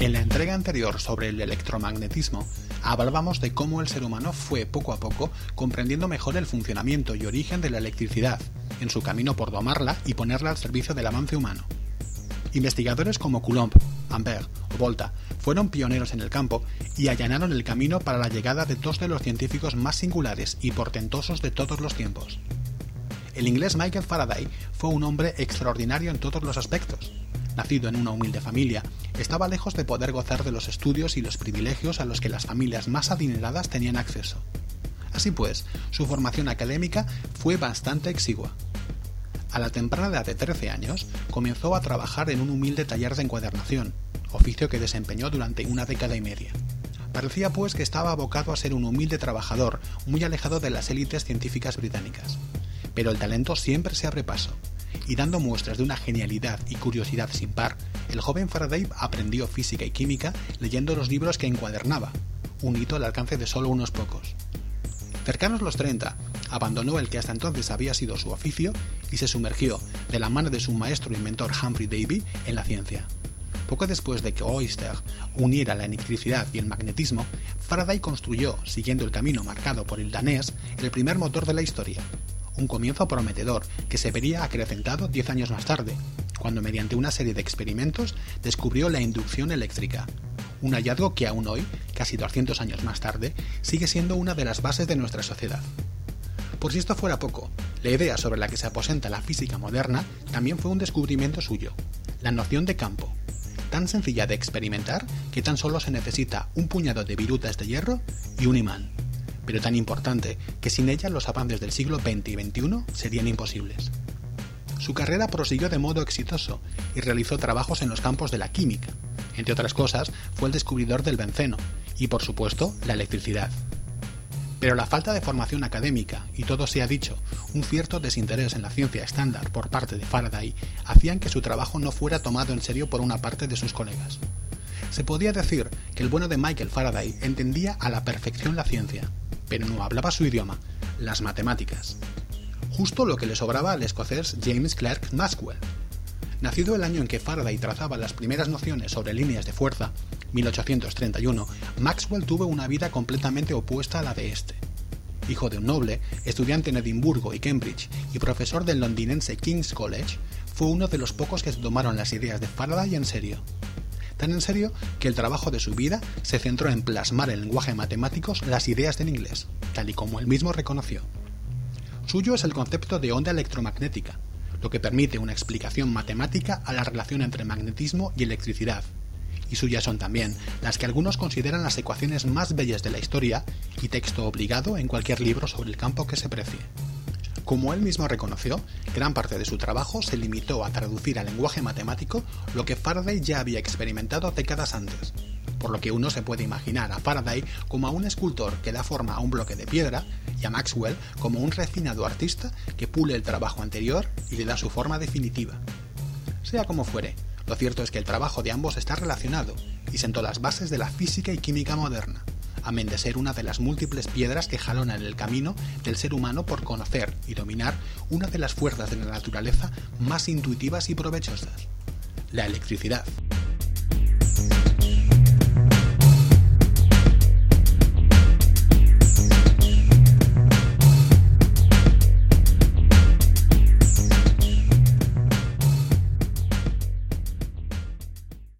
En la entrega anterior sobre el electromagnetismo, hablábamos de cómo el ser humano fue poco a poco comprendiendo mejor el funcionamiento y origen de la electricidad, en su camino por domarla y ponerla al servicio del avance humano. Investigadores como Coulomb, Ampère o Volta fueron pioneros en el campo y allanaron el camino para la llegada de dos de los científicos más singulares y portentosos de todos los tiempos. El inglés Michael Faraday fue un hombre extraordinario en todos los aspectos. Nacido en una humilde familia, estaba lejos de poder gozar de los estudios y los privilegios a los que las familias más adineradas tenían acceso. Así pues, su formación académica fue bastante exigua. A la temprana edad de 13 años, comenzó a trabajar en un humilde taller de encuadernación, oficio que desempeñó durante una década y media. Parecía pues que estaba abocado a ser un humilde trabajador, muy alejado de las élites científicas británicas. Pero el talento siempre se abre paso, y dando muestras de una genialidad y curiosidad sin par, el joven Faraday aprendió física y química leyendo los libros que encuadernaba, un hito al alcance de solo unos pocos. Cercanos los 30, abandonó el que hasta entonces había sido su oficio y se sumergió, de la mano de su maestro inventor Humphrey Davy, en la ciencia. Poco después de que Oyster uniera la electricidad y el magnetismo, Faraday construyó, siguiendo el camino marcado por el danés, el primer motor de la historia. Un comienzo prometedor que se vería acrecentado 10 años más tarde, cuando mediante una serie de experimentos descubrió la inducción eléctrica, un hallazgo que aún hoy, casi 200 años más tarde, sigue siendo una de las bases de nuestra sociedad. Por si esto fuera poco, la idea sobre la que se aposenta la física moderna también fue un descubrimiento suyo, la noción de campo, tan sencilla de experimentar que tan solo se necesita un puñado de virutas de hierro y un imán, pero tan importante que sin ella los avances del siglo XX y XXI serían imposibles. Su carrera prosiguió de modo exitoso y realizó trabajos en los campos de la química. Entre otras cosas, fue el descubridor del benceno y, por supuesto, la electricidad. Pero la falta de formación académica, y todo se ha dicho, un cierto desinterés en la ciencia estándar por parte de Faraday, hacían que su trabajo no fuera tomado en serio por una parte de sus colegas. Se podía decir que el bueno de Michael Faraday entendía a la perfección la ciencia, pero no hablaba su idioma, las matemáticas. Justo lo que le sobraba al escocés James Clerk Maxwell. Nacido el año en que Faraday trazaba las primeras nociones sobre líneas de fuerza, 1831, Maxwell tuvo una vida completamente opuesta a la de este. Hijo de un noble, estudiante en Edimburgo y Cambridge y profesor del londinense King's College, fue uno de los pocos que se tomaron las ideas de Faraday en serio. Tan en serio que el trabajo de su vida se centró en plasmar en lenguaje matemático las ideas del inglés, tal y como él mismo reconoció. Suyo es el concepto de onda electromagnética, lo que permite una explicación matemática a la relación entre magnetismo y electricidad, y suyas son también las que algunos consideran las ecuaciones más bellas de la historia y texto obligado en cualquier libro sobre el campo que se precie. Como él mismo reconoció, gran parte de su trabajo se limitó a traducir al lenguaje matemático lo que Faraday ya había experimentado décadas antes, por lo que uno se puede imaginar a Faraday como a un escultor que da forma a un bloque de piedra y a Maxwell como un refinado artista que pule el trabajo anterior y le da su forma definitiva. Sea como fuere, lo cierto es que el trabajo de ambos está relacionado y sentó las bases de la física y química moderna, amén de ser una de las múltiples piedras que jalonan el camino del ser humano por conocer y dominar una de las fuerzas de la naturaleza más intuitivas y provechosas, la electricidad.